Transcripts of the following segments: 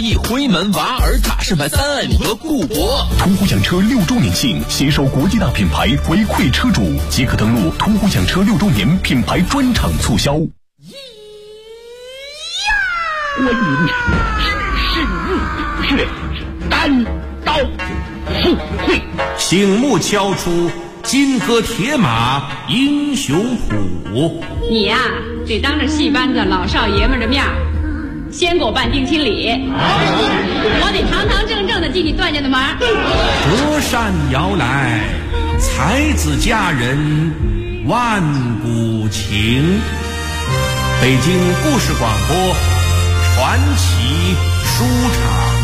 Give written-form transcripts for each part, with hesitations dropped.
义、回门、娃儿、大圣牌3M和固铂。 途虎养车6周年庆，携手国际大品牌回馈车主，即可登录途虎养车6周年品牌专场促销。 观音指示入穴，单刀赴会， 醒目敲出金戈铁马英雄谱。 你呀，得当着戏班子老少爷们的面先给我办定亲礼，我得堂堂正正的替你断下的门。 隔山遥来，才子佳人万古情。北京故事广播传奇书场。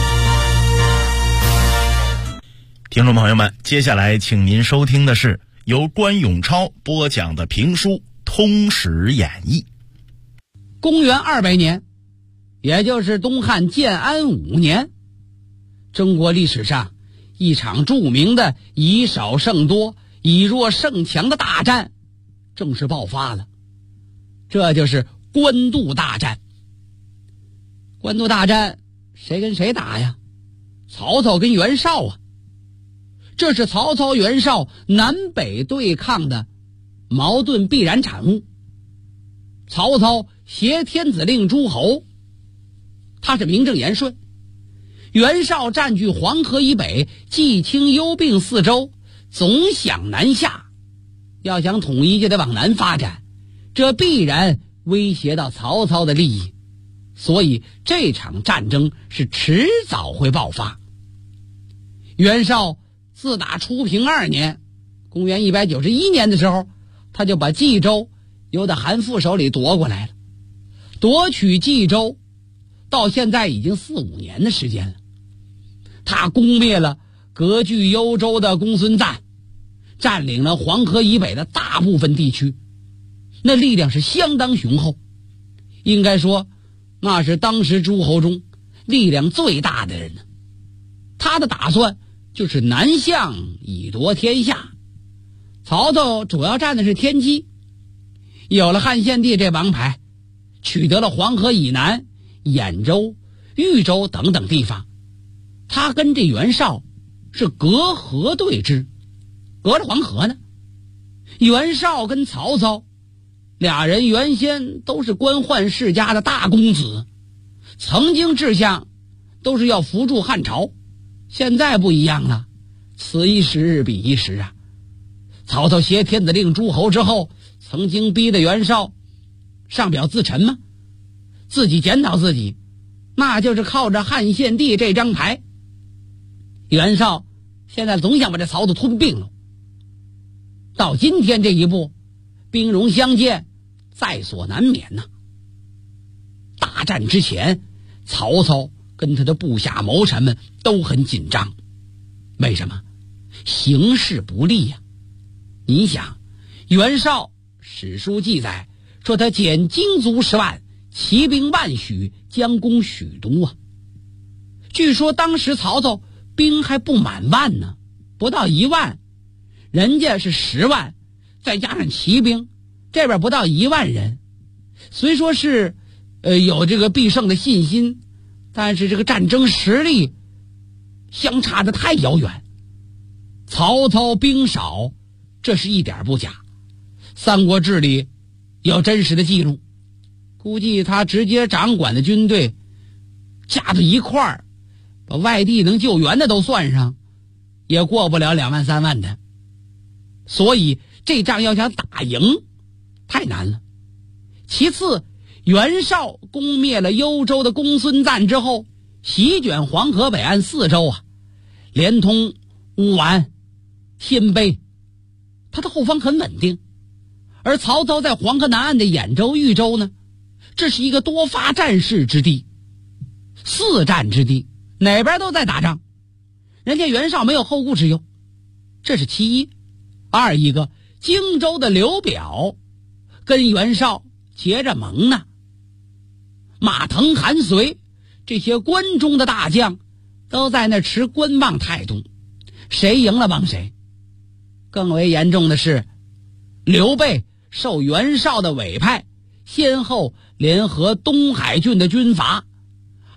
听众朋友们，接下来请您收听的是由关永超播讲的评书《通史演义》。 公元200年，也就是东汉建安5年，中国历史上一场著名的以少胜多、以弱胜强的大战正式爆发了，这就是官渡大战。官渡大战谁跟谁打呀？曹操跟袁绍啊。这是曹操袁绍南北对抗的矛盾必然产物。曹操挟天子令诸侯，他是名正言顺；袁绍占据黄河以北，冀青幽并4州，总想南下。要想统一就得往南发展，这必然威胁到曹操的利益，所以这场战争是迟早会爆发。袁绍自打初平2年，公元191年的时候，他就把冀州由他韩馥手里夺过来了。夺取冀州到现在已经4、5年的时间了。他攻灭了割据幽州的公孙瓒，占领了黄河以北的大部分地区，那力量是相当雄厚，应该说那是当时诸侯中力量最大的人呢。他的打算就是南向以夺天下。曹操主要占的是天机，有了汉献帝这王牌，取得了黄河以南兖州、豫州等等地方，他跟这袁绍是隔河对峙，隔着黄河呢。袁绍跟曹操俩人原先都是官宦世家的大公子，曾经志向都是要扶助汉朝，现在不一样了，此一时彼一时啊。曹操挟天子令诸侯之后，曾经逼得袁绍上表自陈吗？自己检讨自己，那就是靠着汉献帝这张牌。袁绍现在总想把这曹操吞并了。到今天这一步，兵戎相见，在所难免呐。大战之前，曹操跟他的部下谋臣们都很紧张。为什么？形势不利呀。你想，袁绍史书记载说他减精卒10万，骑兵万许，将攻许都啊。据说当时曹操兵还不满万呢，不到1万，人家是10万，再加上骑兵，这边不到1万人。虽说是有这个必胜的信心，但是这个战争实力相差得太遥远。曹操兵少，这是一点不假，《三国志》里有真实的记录。估计他直接掌管的军队加到一块儿，把外地能救援的都算上，也过不了2万3万的。所以这仗要想打赢太难了。其次，袁绍攻灭了幽州的公孙瓒之后，席卷黄河北岸4州啊，连通乌丸、鲜卑，他的后方很稳定。而曹操在黄河南岸的兖州、豫州呢，这是一个多发战事之地，4战之地，哪边都在打仗，人家袁绍没有后顾之忧，这是其一。二一个，荆州的刘表跟袁绍结着盟呢，马腾、韩遂这些关中的大将都在那持观望态度，谁赢了帮谁。更为严重的是，刘备受袁绍的委派，先后联合东海郡的军阀，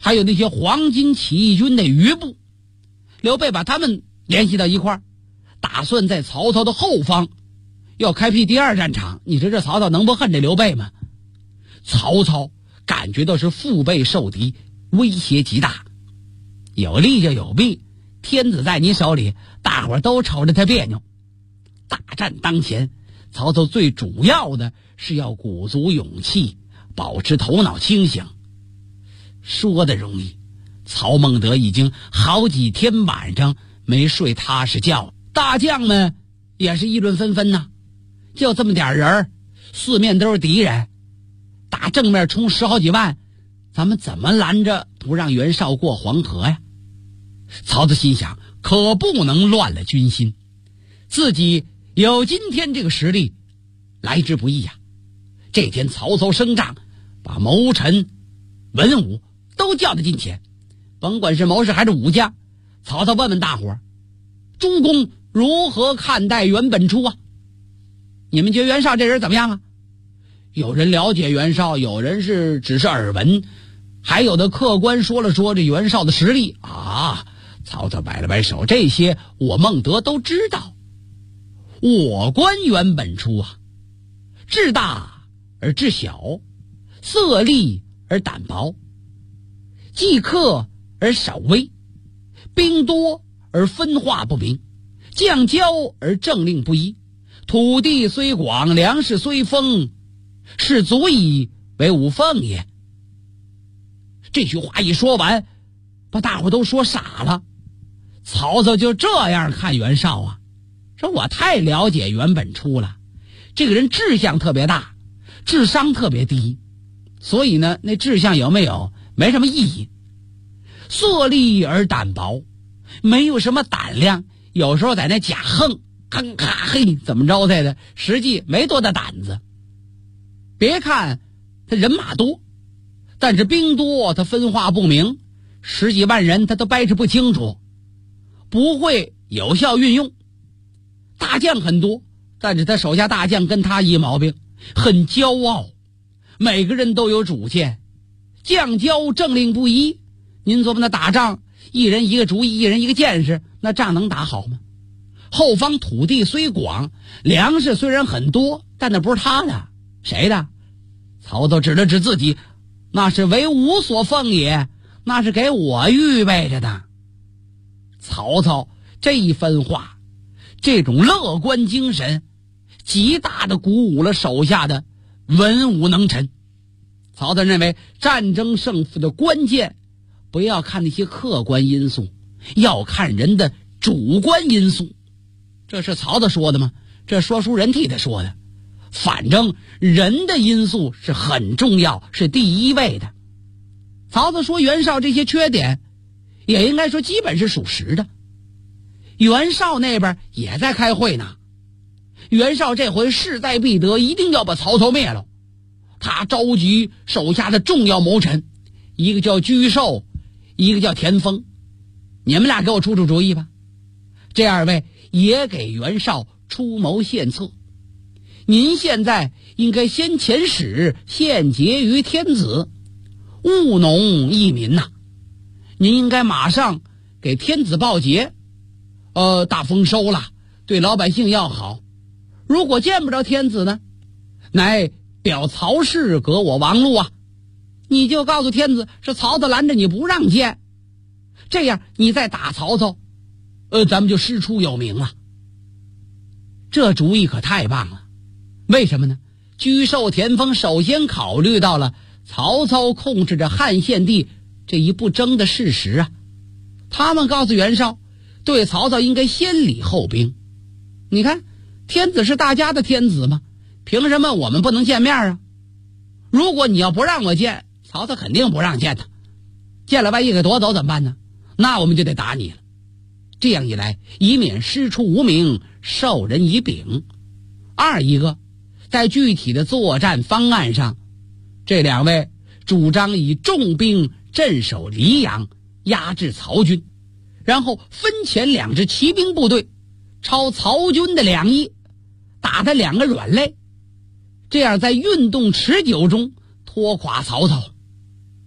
还有那些黄巾起义军的余部。刘备把他们联系到一块儿，打算在曹操的后方要开辟第二战场。你说这曹操能不恨这刘备吗？曹操感觉到是腹背受敌，威胁极大。有利就有弊，天子在你手里，大伙儿都瞅着他别扭。大战当前，曹操最主要的是要鼓足勇气，保持头脑清醒。说的容易，曹孟德已经好几天晚上没睡踏实觉，大将们也是议论纷纷呐。就这么点人，四面都是敌人，打正面冲10好几万，咱们怎么拦着不让袁绍过黄河呀？曹操心想，可不能乱了军心，自己有今天这个实力来之不易呀。这天曹操升帐，把谋臣文武都叫到近前，甭管是谋士还是武将，曹操问问大伙儿，诸公如何看待袁本初啊？你们觉得袁绍这人怎么样啊？有人了解袁绍，有人是只是耳闻，还有的客观说了说这袁绍的实力啊。曹操摆了摆手，这些我孟德都知道。我观袁本初啊，志大而志小，色厉而胆薄，计克而少威，兵多而分化不明，将骄而政令不一，土地虽广，粮食虽丰，是足以为吾奉也。这句话一说完，把大伙都说傻了。曹操就这样看袁绍啊，说我太了解袁本初了，这个人志向特别大，智商特别低，所以呢，那志向有没有没什么意义。色厉而胆薄，没有什么胆量，有时候在那假横，吭咔嘿怎么着的，实际没多大胆子。别看他人马多，但是兵多他分化不明，10几万人他都掰扯不清楚，不会有效运用。大将很多，但是他手下大将跟他一毛病，很骄傲，每个人都有主见，将骄政令不一。您琢磨那打仗，一人一个主意，一人一个见识，那仗能打好吗？后方土地虽广，粮食虽然很多，但那不是他的，谁的？曹操指了指自己，那是为吾所奉也，那是给我预备着的。曹操这一番话，这种乐观精神极大的鼓舞了手下的文武能臣。曹操认为战争胜负的关键不要看那些客观因素，要看人的主观因素。这是曹操说的吗？这说书人替他说的。反正人的因素是很重要，是第一位的。曹操说袁绍这些缺点，也应该说基本是属实的。袁绍那边也在开会呢，袁绍这回势在必得，一定要把曹操灭了。他召集手下的重要谋臣，一个叫沮授，一个叫田丰，你们俩给我出出主意吧。这2位也给袁绍出谋献策。您现在应该先遣使献捷于天子，务农益民呐。您应该马上给天子报捷，大丰收了，对老百姓要好。如果见不着天子呢，乃表曹氏革我王路啊，你就告诉天子是曹操拦着你不让见，这样你再打曹操，咱们就师出有名了。这主意可太棒了。为什么呢？沮授、田丰首先考虑到了曹操控制着汉献帝这一不争的事实啊。他们告诉袁绍，对曹操应该先礼后兵。你看，天子是大家的天子嘛，凭什么我们不能见面啊？如果你要不让我见，曹操肯定不让见他，见了万一给夺走怎么办呢？那我们就得打你了。这样一来，以免师出无名，授人以柄。二一个，在具体的作战方案上，这2位主张以重兵镇守黎阳，压制曹军，然后分遣2支骑兵部队抄曹军的2翼，打他2个软肋，这样在运动持久中拖垮曹操。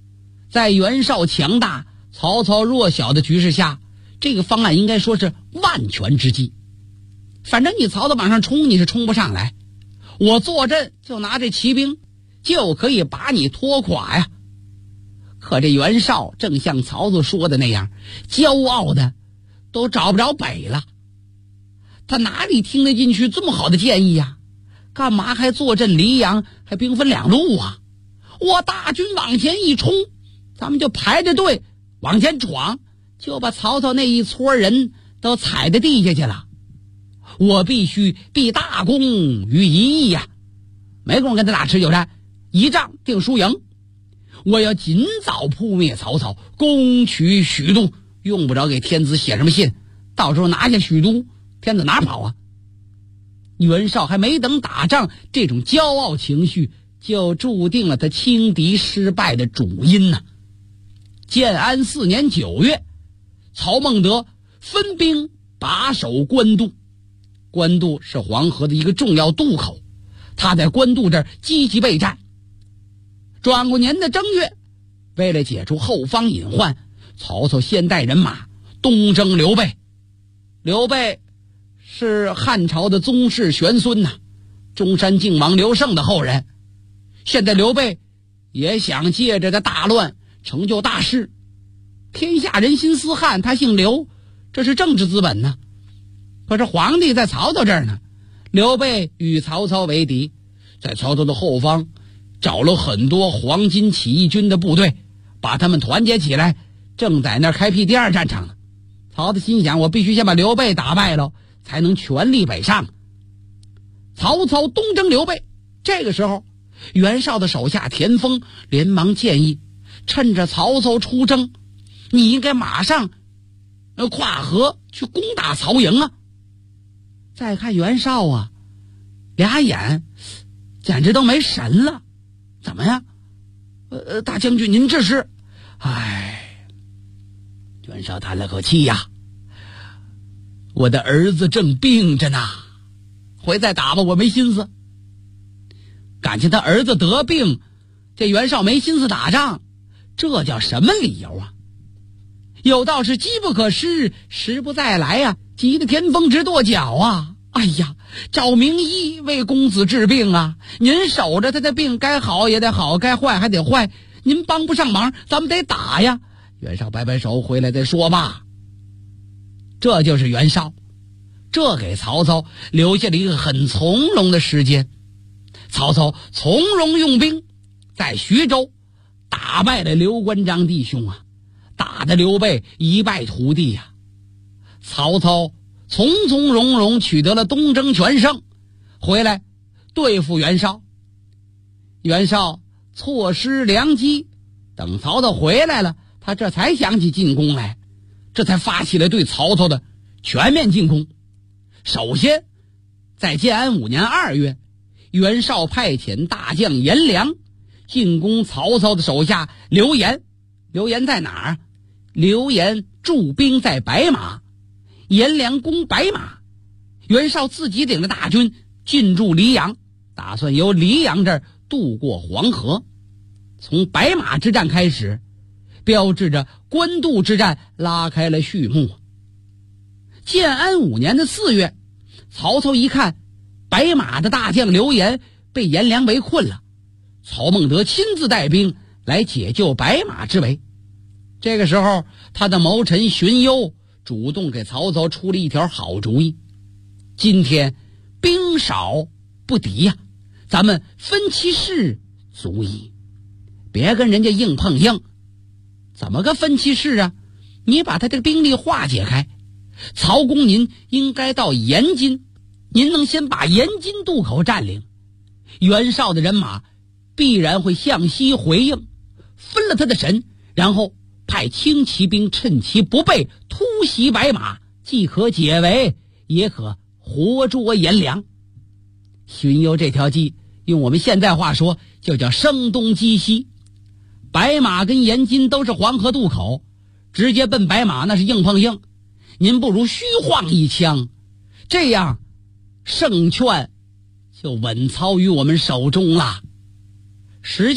在袁绍强大、曹操弱小的局势下，这个方案应该说是万全之计。反正你曹操往上冲，你是冲不上来，我坐镇就拿这骑兵就可以把你拖垮呀。可这袁绍正像曹操说的那样，骄傲的都找不着北了。他哪里听得进去这么好的建议呀？干嘛还坐镇黎阳，还兵分两路啊？我大军往前一冲，咱们就排着队往前闯，就把曹操那一撮人都踩在地下去了。我必须立大功于一役呀，没工夫跟他打持久战，一仗定输赢。我要尽早扑灭曹操，攻取许都，用不着给天子写什么信，到时候拿下许都，天子哪跑啊？袁绍还没等打仗，这种骄傲情绪就注定了他轻敌失败的主因呢。建安4年9月，曹孟德分兵把守官渡。官渡是黄河的一个重要渡口，他在官渡这儿积极备战。转过年的正月，为了解除后方隐患，曹操先带人马东征刘备。刘备是汉朝的宗室玄孙呐，中山靖王刘胜的后人。现在刘备也想借着这大乱成就大事，天下人心思汉，他姓刘，这是政治资本呢。可是皇帝在曹操这儿呢，刘备与曹操为敌，在曹操的后方找了很多黄巾起义军的部队，把他们团结起来，正在那儿开辟第二战场呢。曹操心想，我必须先把刘备打败了，才能全力北上。曹操东征刘备，这个时候袁绍的手下田丰连忙建议，趁着曹操出征，你应该马上跨河去攻打曹营啊。再看袁绍啊，俩眼简直都没神了。怎么呀？大将军您这是？袁绍叹了口气呀，我的儿子正病着呢，回再打吧，我没心思。感情他儿子得病，这袁绍没心思打仗，这叫什么理由啊？有道是机不可失，时不再来啊，急得田丰直跺脚啊！哎呀，找名医为公子治病啊，您守着他的病，该好也得好，该坏还得坏，您帮不上忙，咱们得打呀。袁绍摆摆手，回来再说吧。这就是袁绍，这给曹操留下了一个很从容的时间。曹操从容用兵，在徐州打败了刘关张弟兄啊，打得刘备一败涂地呀。曹操从从容容取得了东征全胜，回来对付袁绍。袁绍错失良机，等曹操回来了，他这才想起进攻来，这才发起了对曹操的全面进攻。首先在建安5年2月，袁绍派遣大将颜良进攻曹操的手下刘延。刘延在哪儿啊？刘延驻兵在白马，颜良攻白马，袁绍自己领着大军进驻黎阳，打算由黎阳这儿渡过黄河。从白马之战开始，标志着官渡之战拉开了序幕。建安5年的4月，曹操一看白马的大将刘延被颜良围困了，曹孟德亲自带兵来解救白马之围。这个时候，他的谋臣荀攸主动给曹操出了一条好主意。今天兵少不敌呀，咱们分其势足矣，别跟人家硬碰硬。怎么个分其势啊？你把他这个兵力化解开，曹公您应该到延津，您能先把延津渡口占领，袁绍的人马必然会向西回应，分了他的神，然后派轻骑兵趁其不备突袭白马，既可解围，也可活捉颜良。荀攸这条计用我们现在话说就叫声东击西。白马跟延津都是黄河渡口，直接奔白马那是硬碰硬，您不如虚晃一枪，这样胜券就稳操于我们手中了。实际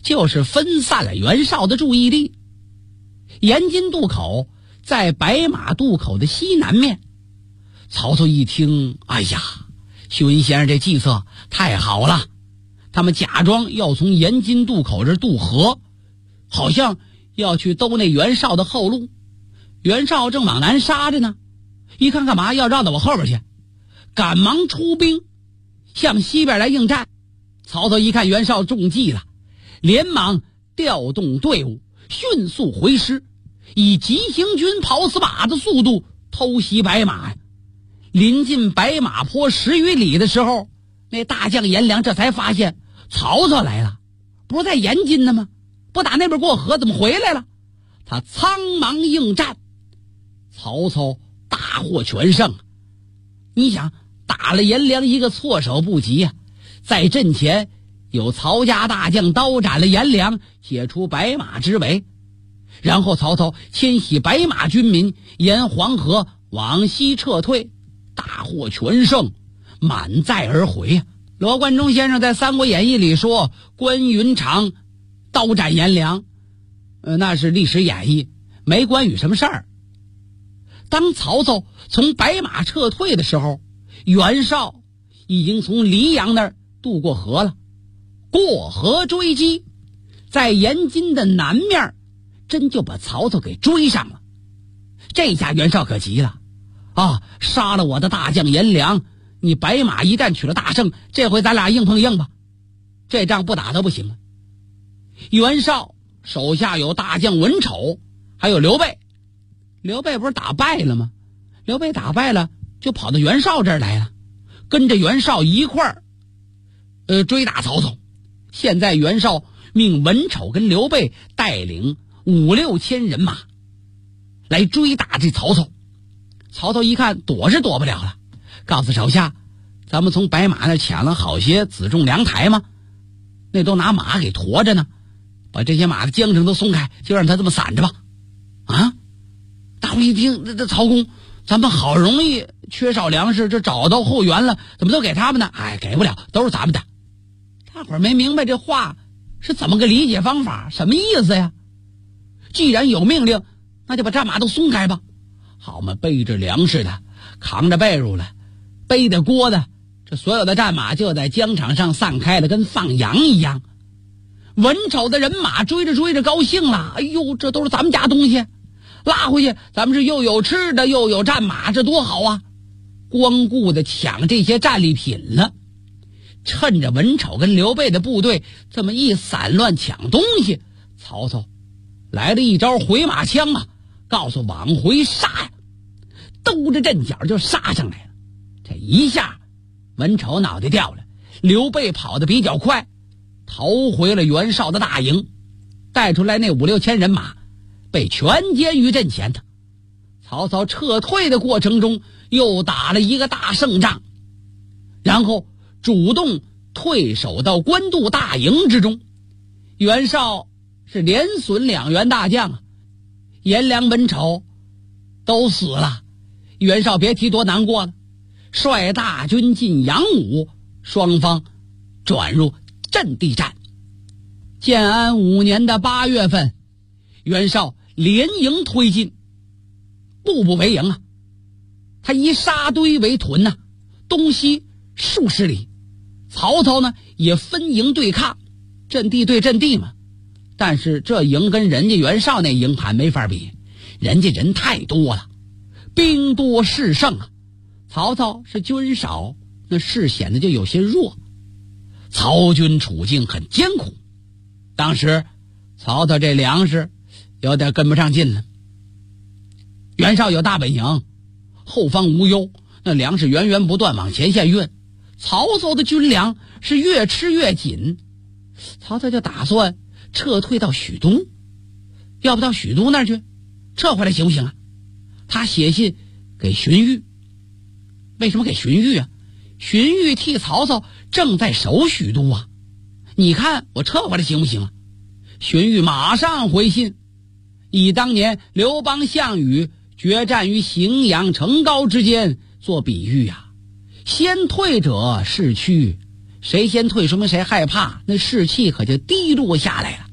就是分散了袁绍的注意力。延津渡口在白马渡口的西南面。曹操一听，哎呀，徐文先生这计策太好了，他们假装要从延津渡口这渡河，好像要去兜那袁绍的后路。袁绍正往南杀着呢，一看干嘛要绕到我后边去，赶忙出兵向西边来应战。曹操一看袁绍中计了，连忙调动队伍，迅速回师，以急行军跑死马的速度偷袭白马呀。临近白马坡10余里的时候，那大将颜良这才发现曹操来了，不是在延津呢吗？不打那边过河，怎么回来了？他苍忙应战，曹操大获全胜。你想，打了颜良一个措手不及啊！在阵前有曹家大将刀斩了颜良，解除白马之围。然后曹操牵起白马军民沿黄河往西撤退，大获全胜，满载而回。罗贯中先生在《三国演义》里说关云长刀斩颜良，那是历史演绎，没关羽什么事儿。当曹操从白马撤退的时候，袁绍已经从黎阳那儿渡过河了，过河追击，在延津的南面真就把曹操给追上了。这下袁绍可急了啊！杀了我的大将颜良，你白马一战取了大胜，这回咱俩硬碰硬吧，这仗不打都不行了。袁绍手下有大将文丑，还有刘备。刘备不是打败了吗？刘备打败了就跑到袁绍这儿来了，跟着袁绍一块儿追打曹操。现在袁绍命文丑跟刘备带领5、6千人马来追打这曹操。曹操一看躲是躲不了了，告诉手下，咱们从白马那抢了好些辎重粮台吗？那都拿马给驮着呢，把这些马的缰绳都松开，就让他这么散着吧。啊！大伙一听，这曹公，咱们好容易缺少粮食，这找到后援了，怎么都给他们呢？哎，给不了，都是咱们的。大伙儿没明白这话是怎么个理解方法，什么意思呀？既然有命令，那就把战马都松开吧。好嘛，背着粮食的，扛着被褥了，背着锅的，这所有的战马就在疆场上散开了，跟放羊一样。文丑的人马追着追着高兴了，哎呦，这都是咱们家东西，拉回去咱们是又有吃的又有战马，这多好啊！光顾着抢这些战利品了。趁着文丑跟刘备的部队这么一散乱抢东西，曹操来了一招回马枪啊，告诉往回杀呀，兜着阵脚就杀上来了。这一下文丑脑袋掉了，刘备跑得比较快，逃回了袁绍的大营，带出来那5、6千人马被全歼于阵前的。曹操撤退的过程中又打了一个大胜仗，然后主动退守到官渡大营之中。袁绍是连损2员大将啊，颜良、文丑都死了。袁绍别提多难过了，率大军进阳武，双方转入阵地战。建安5年的8月份，袁绍连营推进，步步为营啊。他以沙堆为屯呐，东西数十里。曹操呢也分营对抗，阵地对阵地嘛。但是这营跟人家袁绍那营盘没法比，人家人太多了，兵多势盛啊。曹操是军少，那势显得就有些弱。曹军处境很艰苦，当时曹操这粮食有点跟不上劲了。袁绍有大本营，后方无忧，那粮食源源不断往前线运。曹操的军粮是越吃越紧，曹操就打算撤退到许都，要不到许都那儿去撤回来行不行啊？他写信给荀彧。为什么给荀彧啊？荀彧替曹操正在守许都啊，你看我撤回来行不行啊？荀彧马上回信，以当年刘邦、项羽决战于荥阳、成皋之间做比喻啊。先退者士趋，谁先退说明谁害怕，那士气可就低落下来了。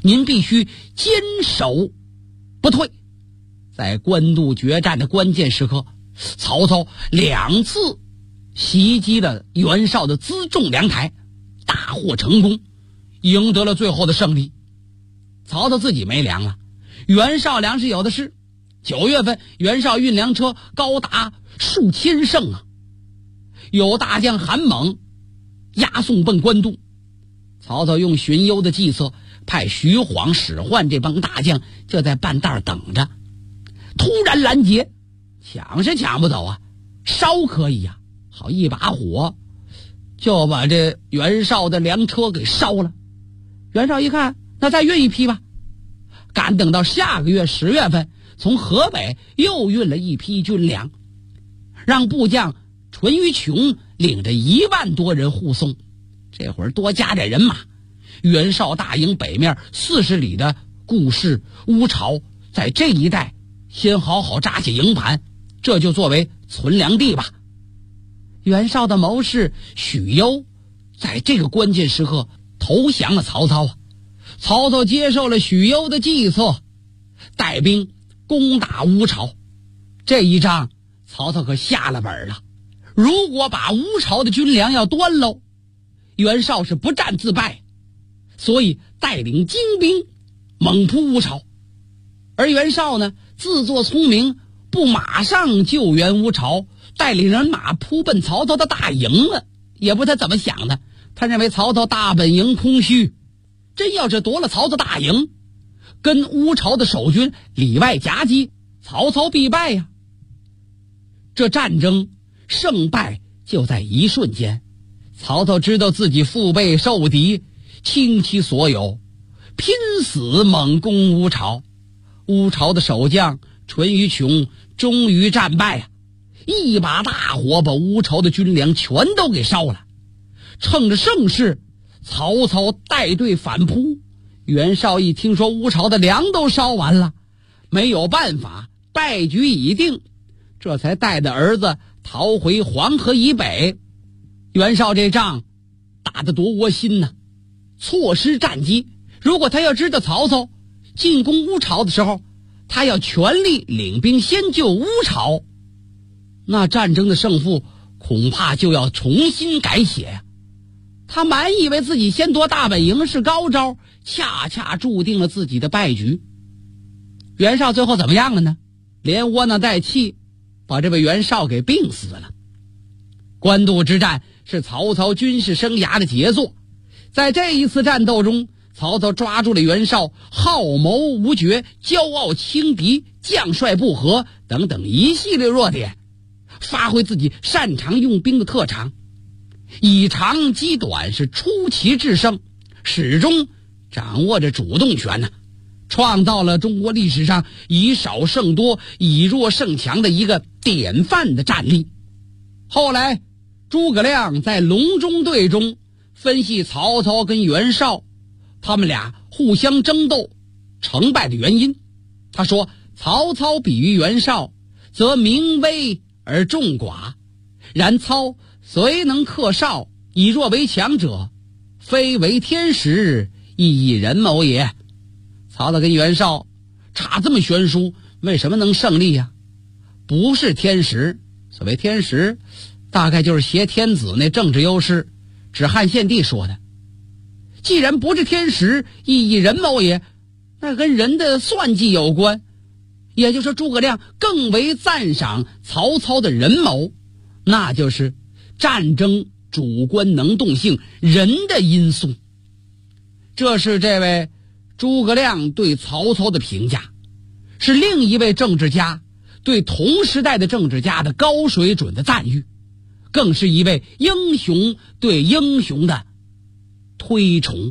您必须坚守不退。在官渡决战的关键时刻，曹操2次袭击了袁绍的辎重粮台，大获成功，赢得了最后的胜利。曹操自己没粮了，袁绍粮食有的是。9月份，袁绍运粮车高达数千乘啊！有大将韩猛押送奔官渡，曹操用荀攸的计策，派徐晃、史涣这帮大将就在半道等着。突然拦截，抢是抢不走啊，烧可以啊，好一把火就把这袁绍的粮车给烧了。袁绍一看，那再运一批吧，赶等到下个月10月份，从河北又运了一批军粮，让部将淳于琼领着1万多人护送。这会儿多加点人马，袁绍大营北面40里的固市、乌巢，在这一带先好好扎下营盘，这就作为存粮地吧。袁绍的谋士许攸在这个关键时刻投降了曹操啊。曹操接受了许攸的计策，带兵攻打乌巢。这一仗曹操可下了本了，如果把乌巢的军粮要端喽，袁绍是不战自败，所以带领精兵猛扑乌巢。而袁绍呢，自作聪明，不马上救援乌巢，带领人马扑奔曹操的大营了。也不知他怎么想的，他认为曹操大本营空虚，真要是夺了曹操大营，跟乌巢的守军里外夹击，曹操必败呀。这战争胜败就在一瞬间，曹操知道自己腹背受敌，倾其所有，拼死猛攻乌巢。乌巢的守将淳于琼终于战败啊，一把大火把乌巢的军粮全都给烧了。趁着盛世，曹操带队反扑。袁绍一听说乌巢的粮都烧完了，没有办法，败局已定，这才带着儿子逃回黄河以北。袁绍这仗打得多窝心呐，错失战机。如果他要知道曹操进攻乌巢的时候，他要全力领兵先救乌巢，那战争的胜负恐怕就要重新改写呀。他满以为自己先夺大本营是高招，恰恰注定了自己的败局。袁绍最后怎么样了呢？连窝囊带气，把这位袁绍给病死了。官渡之战是曹操军事生涯的杰作，在这一次战斗中，曹操抓住了袁绍好谋无决、骄傲轻敌、将帅不和等等一系列弱点，发挥自己擅长用兵的特长，以长击短，是出奇制胜，始终掌握着主动权呢，创造了中国历史上以少胜多、以弱胜强的一个典范的战例。后来诸葛亮在隆中对中分析曹操跟袁绍他们俩互相争斗成败的原因，他说曹操比于袁绍，则名威而众寡，然操虽能克绍，以弱为强者，非为天时，亦以人谋也。曹操跟袁绍差这么悬殊，为什么能胜利呀？不是天时，所谓天时大概就是挟天子那政治优势，指汉献帝说的。既然不是天时，亦以人谋也，那跟人的算计有关。也就是说，诸葛亮更为赞赏曹操的人谋，那就是战争主观能动性，人的因素。这是这位诸葛亮对曹操的评价，是另一位政治家对同时代的政治家的高水准的赞誉，更是一位英雄对英雄的推崇。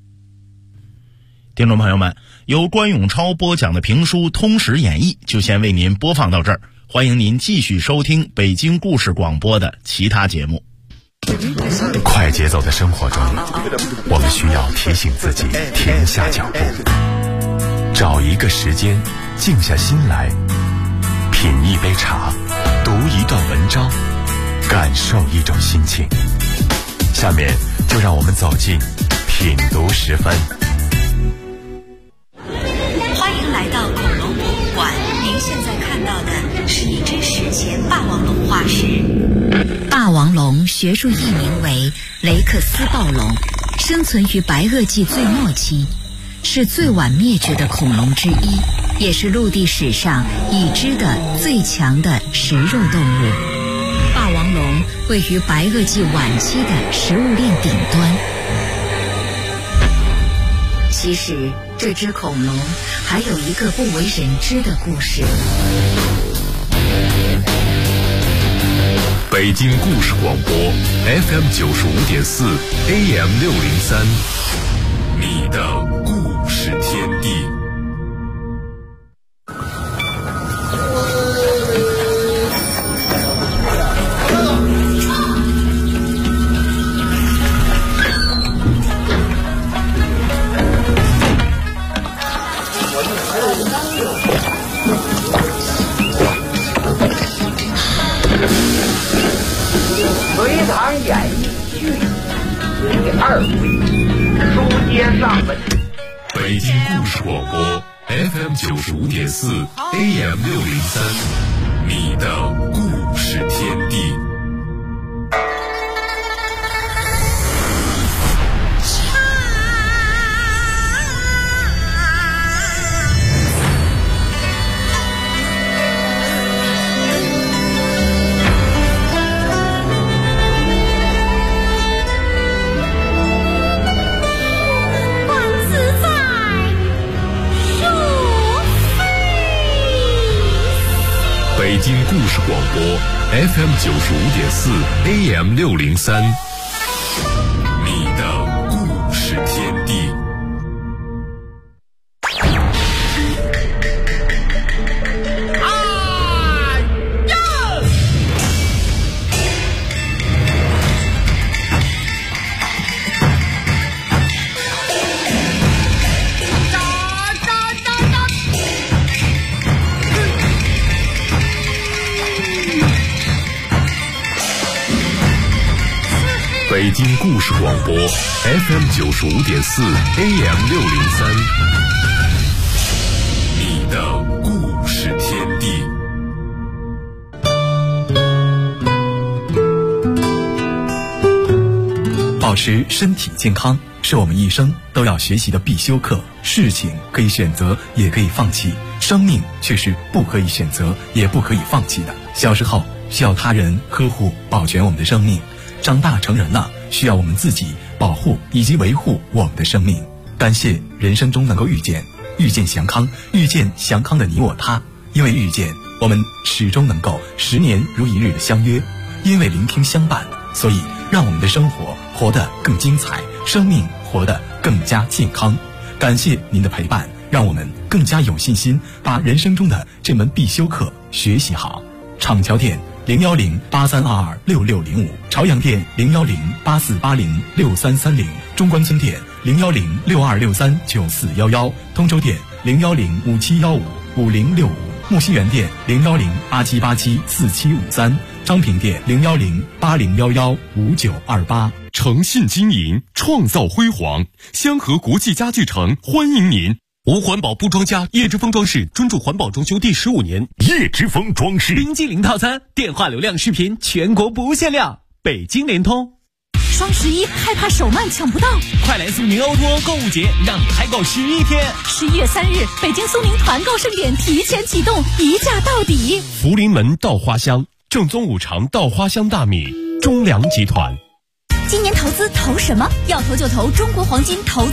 听众朋友们，由关永超播讲的评书《通史演义》就先为您播放到这儿，欢迎您继续收听北京故事广播的其他节目。 快节奏的生活中，我们需要提醒自己停下脚步，找一个时间静下心来，品一杯茶，读一段文章，感受一种心情。下面就让我们走进品读时分。 现在看到的是一只史前霸王龙化石。霸王龙学术译名为雷克斯暴龙，生存于白垩纪最末期，是最晚灭绝的恐龙之一，也是陆地史上已知的最强的食肉动物。霸王龙位于白垩纪晚期的食物链顶端。其实这只恐龙还有一个不为人知的故事。 北京故事广播 FM 95.4 AM 603，你的故事天地。 隋唐演义剧第2回，书接上文。 北京故事广播 FM 95.4 AM 603，你的故事天地。北京故事广播 FM 95.4 AM 603，你的故事天地。北京故事广播 FM 95.4 AM 603，你的故事天地。 保持身体健康是我们一生都要学习的必修课。事情可以选择，也可以放弃，生命却是不可以选择，也不可以放弃的。小时候需要他人呵护保全我们的生命，长大成人了，需要我们自己保护以及维护我们的生命。感谢人生中能够遇见祥康，遇见祥康的你我他。因为遇见，我们始终能够10年如一日的相约；因为聆听相伴，所以让我们的生活活得更精彩，生命活得更加健康。感谢您的陪伴，让我们更加有信心把人生中的这门必修课学习好。厂桥店01083226605，朝阳店01084806330，中关村店01062639411，通州店01057155065，木樨园店01087874753，昌平店01080115928。 诚信经营，创造辉煌，香河国际家具城欢迎您。无环保不装家，叶之峰装饰专注环保装修第15年。叶之峰装饰零机零套餐，电话流量视频全国不限量，北京联通。 双11害怕手慢抢不到， 快来苏宁欧多购物节，让你嗨购11天。 11月3日，北京苏宁团购盛典提前启动，一价到底。 福临门稻花香，正宗五常稻花香大米，中粮集团。 今年投资投什么？要投就投中国黄金投资